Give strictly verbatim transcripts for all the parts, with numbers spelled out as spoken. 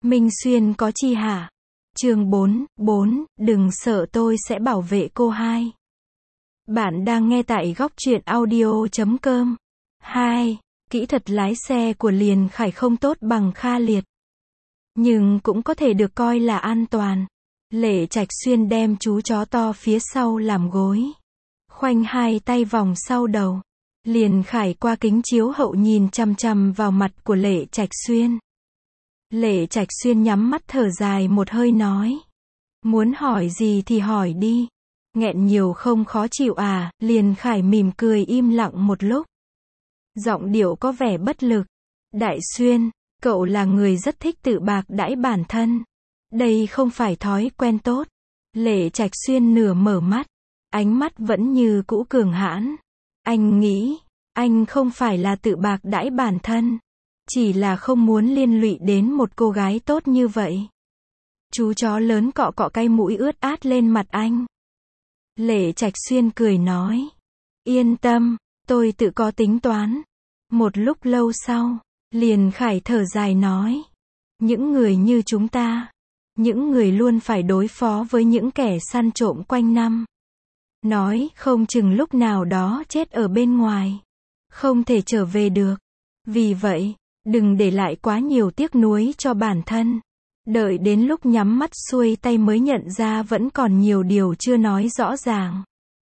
Minh Xuyên có chi hả? Chương bốn, bốn, đừng sợ tôi sẽ bảo vệ cô hai. Bạn đang nghe tại góc truyện audio chấm com. hai. Kỹ thuật lái xe của Liền Khải không tốt bằng Kha Liệt, nhưng cũng có thể được coi là an toàn. Lệ Trạch Xuyên đem chú chó to phía sau làm gối, khoanh hai tay vòng sau đầu. Liền Khải qua kính chiếu hậu nhìn chằm chằm vào mặt của Lệ Trạch Xuyên. Lệ Trạch Xuyên nhắm mắt thở dài một hơi nói: Muốn hỏi gì thì hỏi đi. Nghẹn nhiều không khó chịu à? Liền Khải mỉm cười im lặng một lúc, giọng điệu có vẻ bất lực. Đại Xuyên, cậu là người rất thích tự bạc đãi bản thân. Đây không phải thói quen tốt. Lệ Trạch Xuyên nửa mở mắt, ánh mắt vẫn như cũ cường hãn. Anh nghĩ, anh không phải là tự bạc đãi bản thân, chỉ là không muốn liên lụy đến một cô gái tốt như vậy. Chú chó lớn cọ cọ cái mũi ướt át lên mặt anh. Lệ Trạch Xuyên cười nói: Yên tâm, tôi tự có tính toán. Một lúc lâu sau, Liền Khải thở dài nói: Những người như chúng ta, những người luôn phải đối phó với những kẻ săn trộm quanh năm, nói không chừng lúc nào đó chết ở bên ngoài, không thể trở về được. Vì vậy, đừng để lại quá nhiều tiếc nuối cho bản thân. Đợi đến lúc nhắm mắt xuôi tay mới nhận ra vẫn còn nhiều điều chưa nói rõ ràng.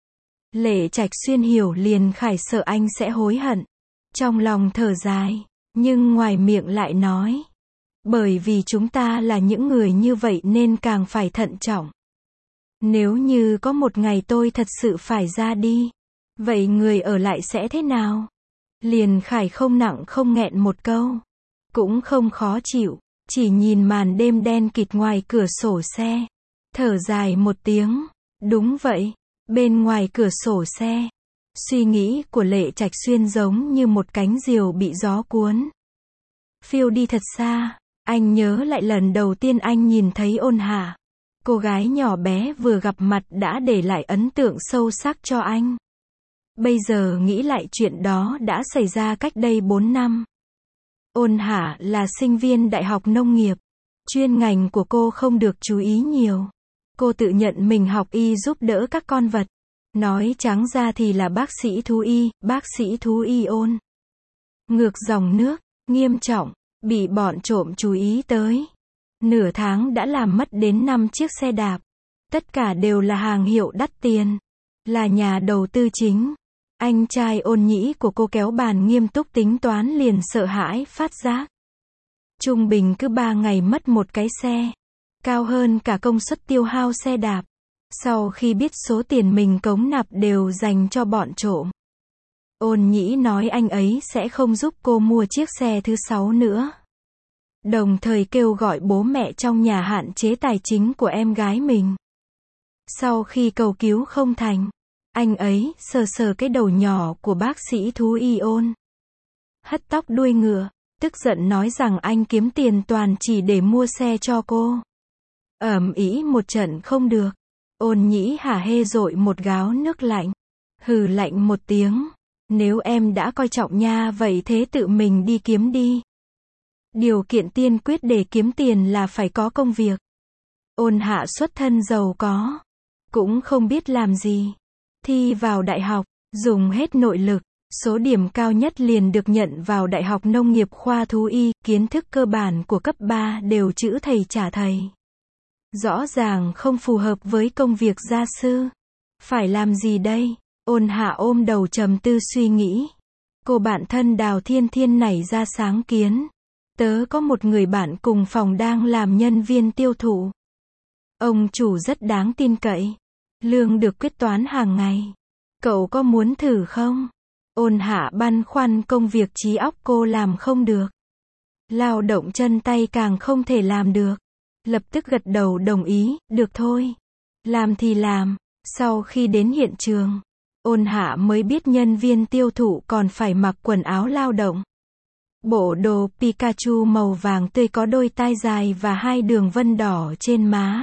Lệ Trạch Xuyên hiểu Liền Khải sợ anh sẽ hối hận, trong lòng thở dài, nhưng ngoài miệng lại nói: Bởi vì chúng ta là những người như vậy nên càng phải thận trọng. Nếu như có một ngày tôi thật sự phải ra đi, vậy người ở lại sẽ thế nào? Liền Khải không nặng không nghẹn một câu, cũng không khó chịu, chỉ nhìn màn đêm đen kịt ngoài cửa sổ xe, thở dài một tiếng. Đúng vậy, bên ngoài cửa sổ xe, suy nghĩ của Lệ Trạch Xuyên giống như một cánh diều bị gió cuốn, phiêu đi thật xa. Anh nhớ lại lần đầu tiên anh nhìn thấy Ôn Hà, cô gái nhỏ bé vừa gặp mặt đã để lại ấn tượng sâu sắc cho anh. Bây giờ nghĩ lại chuyện đó đã xảy ra cách đây bốn năm. Ôn Hà là sinh viên Đại học Nông nghiệp. Chuyên ngành của cô không được chú ý nhiều. Cô tự nhận mình học y giúp đỡ các con vật. Nói trắng ra thì là bác sĩ thú y, bác sĩ thú y ôn. Ngược dòng nước, nghiêm trọng, bị bọn trộm chú ý tới. Nửa tháng đã làm mất đến năm chiếc xe đạp. Tất cả đều là hàng hiệu đắt tiền. Là nhà đầu tư chính. Anh trai Ôn Nhĩ của cô kéo bàn nghiêm túc tính toán liền sợ hãi phát giác. Trung bình cứ ba ngày mất một cái xe. Cao hơn cả công suất tiêu hao xe đạp. Sau khi biết số tiền mình cống nạp đều dành cho bọn trộm, Ôn Nhĩ nói anh ấy sẽ không giúp cô mua chiếc xe thứ sáu nữa. Đồng thời kêu gọi bố mẹ trong nhà hạn chế tài chính của em gái mình. Sau khi cầu cứu không thành, anh ấy sờ sờ cái đầu nhỏ của bác sĩ thú y Ôn, hất tóc đuôi ngựa, tức giận nói rằng anh kiếm tiền toàn chỉ để mua xe cho cô. Ầm ĩ một trận không được, Ôn Nhĩ hả hê dội một gáo nước lạnh, hừ lạnh một tiếng: Nếu em đã coi trọng nha vậy thế tự mình đi kiếm đi. Điều kiện tiên quyết để kiếm tiền là phải có công việc. Ôn Hạ xuất thân giàu có, cũng không biết làm gì. Thi vào đại học, dùng hết nội lực, số điểm cao nhất liền được nhận vào Đại học Nông nghiệp khoa thú y, kiến thức cơ bản của cấp ba đều chữ thầy trả thầy. Rõ ràng không phù hợp với công việc gia sư. Phải làm gì đây? Ôn Hạ ôm đầu trầm tư suy nghĩ. Cô bạn thân Đào Thiên Thiên nảy ra sáng kiến. Tớ có một người bạn cùng phòng đang làm nhân viên tiêu thụ. Ông chủ rất đáng tin cậy. Lương được quyết toán hàng ngày. Cậu có muốn thử không? Ôn Hạ băn khoăn công việc trí óc cô làm không được. Lao động chân tay càng không thể làm được. Lập tức gật đầu đồng ý, được thôi. Làm thì làm. Sau khi đến hiện trường, Ôn Hạ mới biết nhân viên tiêu thụ còn phải mặc quần áo lao động. Bộ đồ Pikachu màu vàng tươi có đôi tai dài và hai đường vân đỏ trên má.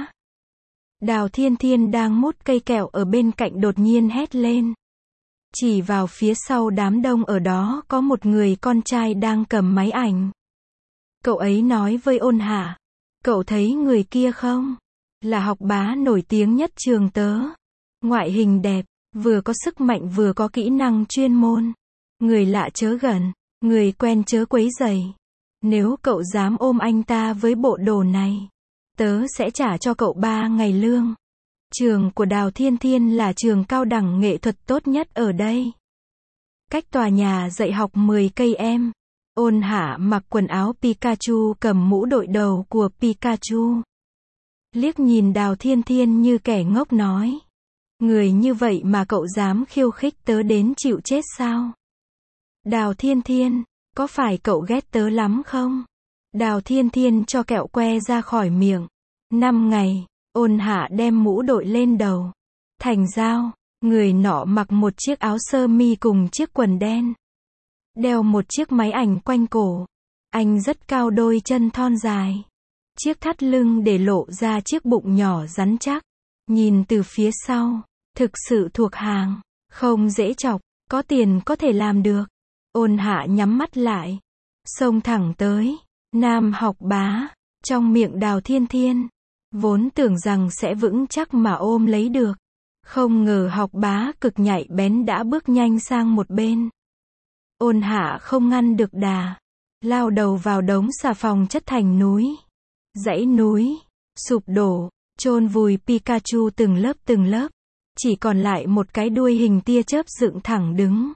Đào Thiên Thiên đang mút cây kẹo ở bên cạnh đột nhiên hét lên. Chỉ vào phía sau đám đông ở đó có một người con trai đang cầm máy ảnh. Cậu ấy nói với Ôn Hạ: Cậu thấy người kia không? Là học bá nổi tiếng nhất trường tớ. Ngoại hình đẹp, vừa có sức mạnh vừa có kỹ năng chuyên môn. Người lạ chớ gần, người quen chớ quấy rầy. Nếu cậu dám ôm anh ta với bộ đồ này, tớ sẽ trả cho cậu ba ngày lương. Trường của Đào Thiên Thiên là trường cao đẳng nghệ thuật tốt nhất ở đây. Cách tòa nhà dạy học mười cây em. Ôn Hạ mặc quần áo Pikachu, cầm mũ đội đầu của Pikachu. Liếc nhìn Đào Thiên Thiên như kẻ ngốc nói. Người như vậy mà cậu dám khiêu khích tớ đến chịu chết sao? Đào Thiên Thiên, có phải cậu ghét tớ lắm không? Đào Thiên Thiên cho kẹo que ra khỏi miệng. Năm ngày, Ôn Hạ đem mũ đội lên đầu. Thành Giao, người nọ mặc một chiếc áo sơ mi cùng chiếc quần đen. Đeo một chiếc máy ảnh quanh cổ. Anh rất cao, đôi chân thon dài. Chiếc thắt lưng để lộ ra chiếc bụng nhỏ rắn chắc. Nhìn từ phía sau, thực sự thuộc hàng, không dễ chọc, có tiền có thể làm được. Ôn Hạ nhắm mắt lại, xông thẳng tới. Nam học bá, trong miệng Đào Thiên Thiên. Vốn tưởng rằng sẽ vững chắc mà ôm lấy được. Không ngờ học bá cực nhạy bén đã bước nhanh sang một bên. Ôn Hạ không ngăn được đà, lao đầu vào đống xà phòng chất thành núi. Dãy núi, sụp đổ, chôn vùi Pikachu từng lớp từng lớp. Chỉ còn lại một cái đuôi hình tia chớp dựng thẳng đứng.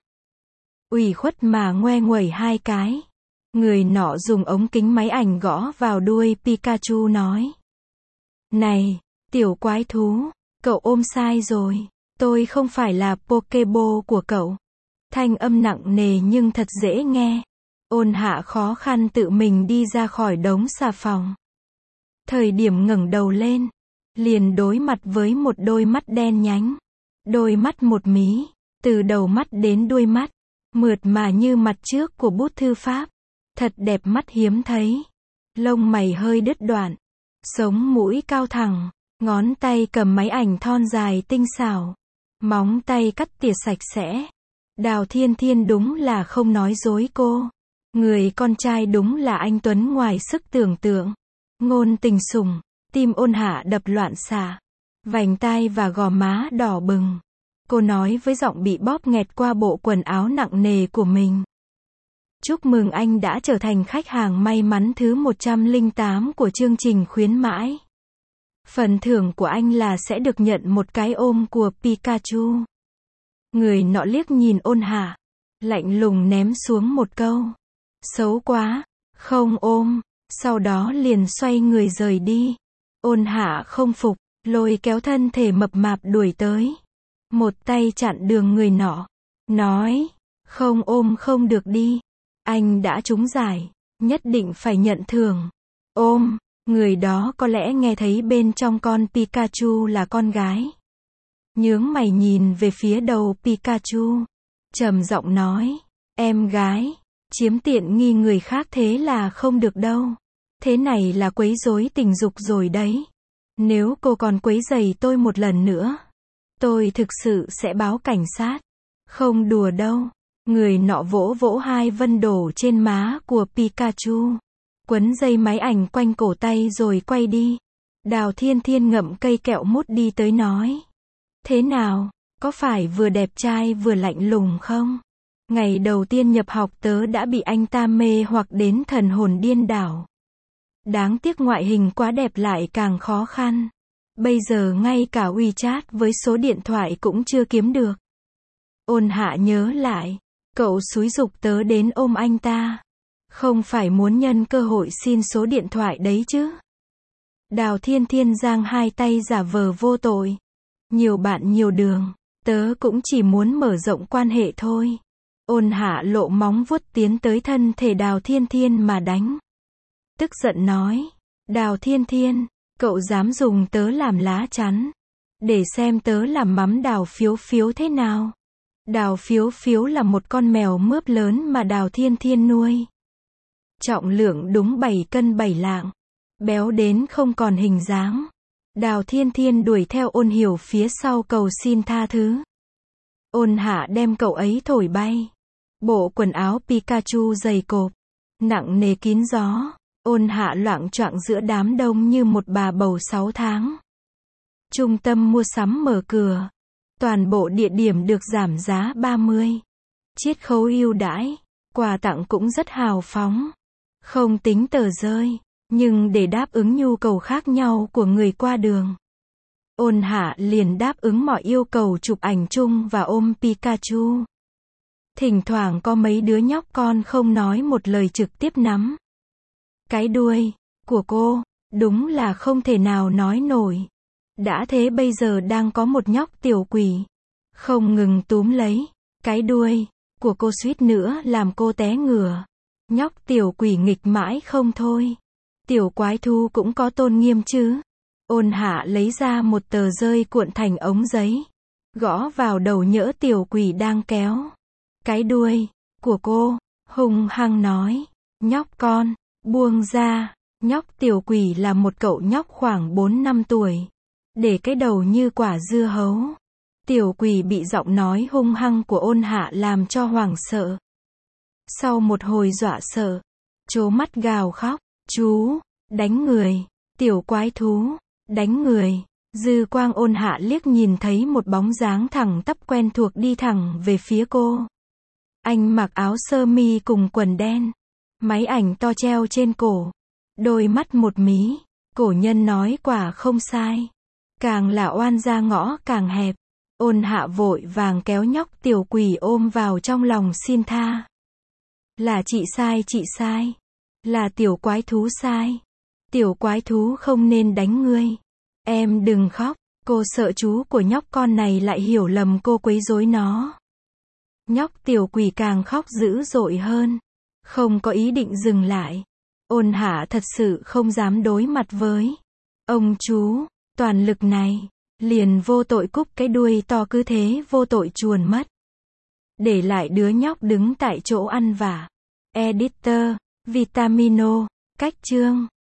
Ủy khuất mà ngoe nguẩy hai cái. Người nọ dùng ống kính máy ảnh gõ vào đuôi Pikachu nói. Này, tiểu quái thú, cậu ôm sai rồi. Tôi không phải là Pokéball của cậu. Thanh âm nặng nề nhưng thật dễ nghe. Ôn Hạ khó khăn tự mình đi ra khỏi đống xà phòng. Thời điểm ngẩng đầu lên, liền đối mặt với một đôi mắt đen nhánh. Đôi mắt một mí, từ đầu mắt đến đuôi mắt, mượt mà như mặt trước của bút thư pháp. Thật đẹp mắt hiếm thấy. Lông mày hơi đứt đoạn, sống mũi cao thẳng, ngón tay cầm máy ảnh thon dài tinh xảo. Móng tay cắt tỉa sạch sẽ. Đào Thiên Thiên đúng là không nói dối cô. Người con trai đúng là anh tuấn ngoài sức tưởng tượng. Ngôn tình sủng, tim Ôn Hạ đập loạn xạ. Vành tai và gò má đỏ bừng. Cô nói với giọng bị bóp nghẹt qua bộ quần áo nặng nề của mình. Chúc mừng anh đã trở thành khách hàng may mắn thứ một trăm lẻ tám của chương trình khuyến mãi. Phần thưởng của anh là sẽ được nhận một cái ôm của Pikachu. Người nọ liếc nhìn Ôn Hạ, lạnh lùng ném xuống một câu. Xấu quá, không ôm, sau đó liền xoay người rời đi. Ôn Hạ không phục, lôi kéo thân thể mập mạp đuổi tới. Một tay chặn đường người nọ, nói, không ôm không được đi. Anh đã trúng giải, nhất định phải nhận thưởng. Ôm, người đó có lẽ nghe thấy bên trong con Pikachu là con gái. Nhướng mày nhìn về phía đầu Pikachu, trầm giọng nói, em gái, chiếm tiện nghi người khác thế là không được đâu. Thế này là quấy rối tình dục rồi đấy. Nếu cô còn quấy rầy tôi một lần nữa, tôi thực sự sẽ báo cảnh sát. Không đùa đâu. Người nọ vỗ vỗ hai vân đổ trên má của Pikachu. Quấn dây máy ảnh quanh cổ tay rồi quay đi. Đào Thiên Thiên ngậm cây kẹo mút đi tới nói. Thế nào, có phải vừa đẹp trai vừa lạnh lùng không? Ngày đầu tiên nhập học tớ đã bị anh ta mê hoặc đến thần hồn điên đảo. Đáng tiếc ngoại hình quá đẹp lại càng khó khăn. Bây giờ ngay cả WeChat với số điện thoại cũng chưa kiếm được. Ôn Hạ nhớ lại, cậu xúi giục tớ đến ôm anh ta. Không phải muốn nhân cơ hội xin số điện thoại đấy chứ? Đào Thiên Thiên giang hai tay giả vờ vô tội. Nhiều bạn nhiều đường, tớ cũng chỉ muốn mở rộng quan hệ thôi. Ôn Hạ lộ móng vuốt tiến tới thân thể Đào Thiên Thiên mà đánh. Tức giận nói, Đào Thiên Thiên, cậu dám dùng tớ làm lá chắn, để xem tớ làm mắm Đào Phiếu Phiếu thế nào. Đào Phiếu Phiếu là một con mèo mướp lớn mà Đào Thiên Thiên nuôi. Trọng lượng đúng bảy cân bảy lạng, béo đến không còn hình dáng. Đào Thiên Thiên đuổi theo Ôn Hiểu phía sau cầu xin tha thứ. Ôn Hạ đem cậu ấy thổi bay. Bộ quần áo Pikachu dày cộp, nặng nề kín gió. Ôn Hạ loạng choạng giữa đám đông như một bà bầu sáu tháng. Trung tâm mua sắm mở cửa. Toàn bộ địa điểm được giảm giá ba mươi. Chiết khấu ưu đãi. Quà tặng cũng rất hào phóng. Không tính tờ rơi, nhưng để đáp ứng nhu cầu khác nhau của người qua đường. Ôn Hạ liền đáp ứng mọi yêu cầu chụp ảnh chung và ôm Pikachu. Thỉnh thoảng có mấy đứa nhóc con không nói một lời trực tiếp nắm cái đuôi của cô, đúng là không thể nào nói nổi. Đã thế bây giờ đang có một nhóc tiểu quỷ không ngừng túm lấy cái đuôi của cô, suýt nữa làm cô té ngửa. Nhóc tiểu quỷ nghịch mãi không thôi. Tiểu quái thú cũng có tôn nghiêm chứ. Ôn Hạ lấy ra một tờ rơi cuộn thành ống giấy, gõ vào đầu nhỡ tiểu quỷ đang kéo cái đuôi của cô, hung hăng nói, nhóc con, buông ra. Nhóc tiểu quỷ là một cậu nhóc khoảng bốn năm tuổi, để cái đầu như quả dưa hấu. Tiểu quỷ bị giọng nói hung hăng của Ôn Hạ làm cho hoảng sợ. Sau một hồi dọa sợ, trố mắt gào khóc, chú, đánh người, tiểu quái thú, đánh người. Dư quang Ôn Hạ liếc nhìn thấy một bóng dáng thẳng tắp quen thuộc đi thẳng về phía cô. Anh mặc áo sơ mi cùng quần đen, máy ảnh to treo trên cổ, đôi mắt một mí. Cổ nhân nói quả không sai, càng là oan ra ngõ càng hẹp. Ôn Hạ vội vàng kéo nhóc tiểu quỷ ôm vào trong lòng xin tha. Là chị sai, chị sai. Là tiểu quái thú sai. Tiểu quái thú không nên đánh ngươi. Em đừng khóc. Cô sợ chú của nhóc con này lại hiểu lầm cô quấy rối nó. Nhóc tiểu quỷ càng khóc dữ dội hơn, không có ý định dừng lại. Ôn Hạ thật sự không dám đối mặt với ông chú toàn lực này, liền vô tội cúp cái đuôi to cứ thế vô tội chuồn mất. Để lại đứa nhóc đứng tại chỗ ăn vạ. Editor, Vitamino, cách chương.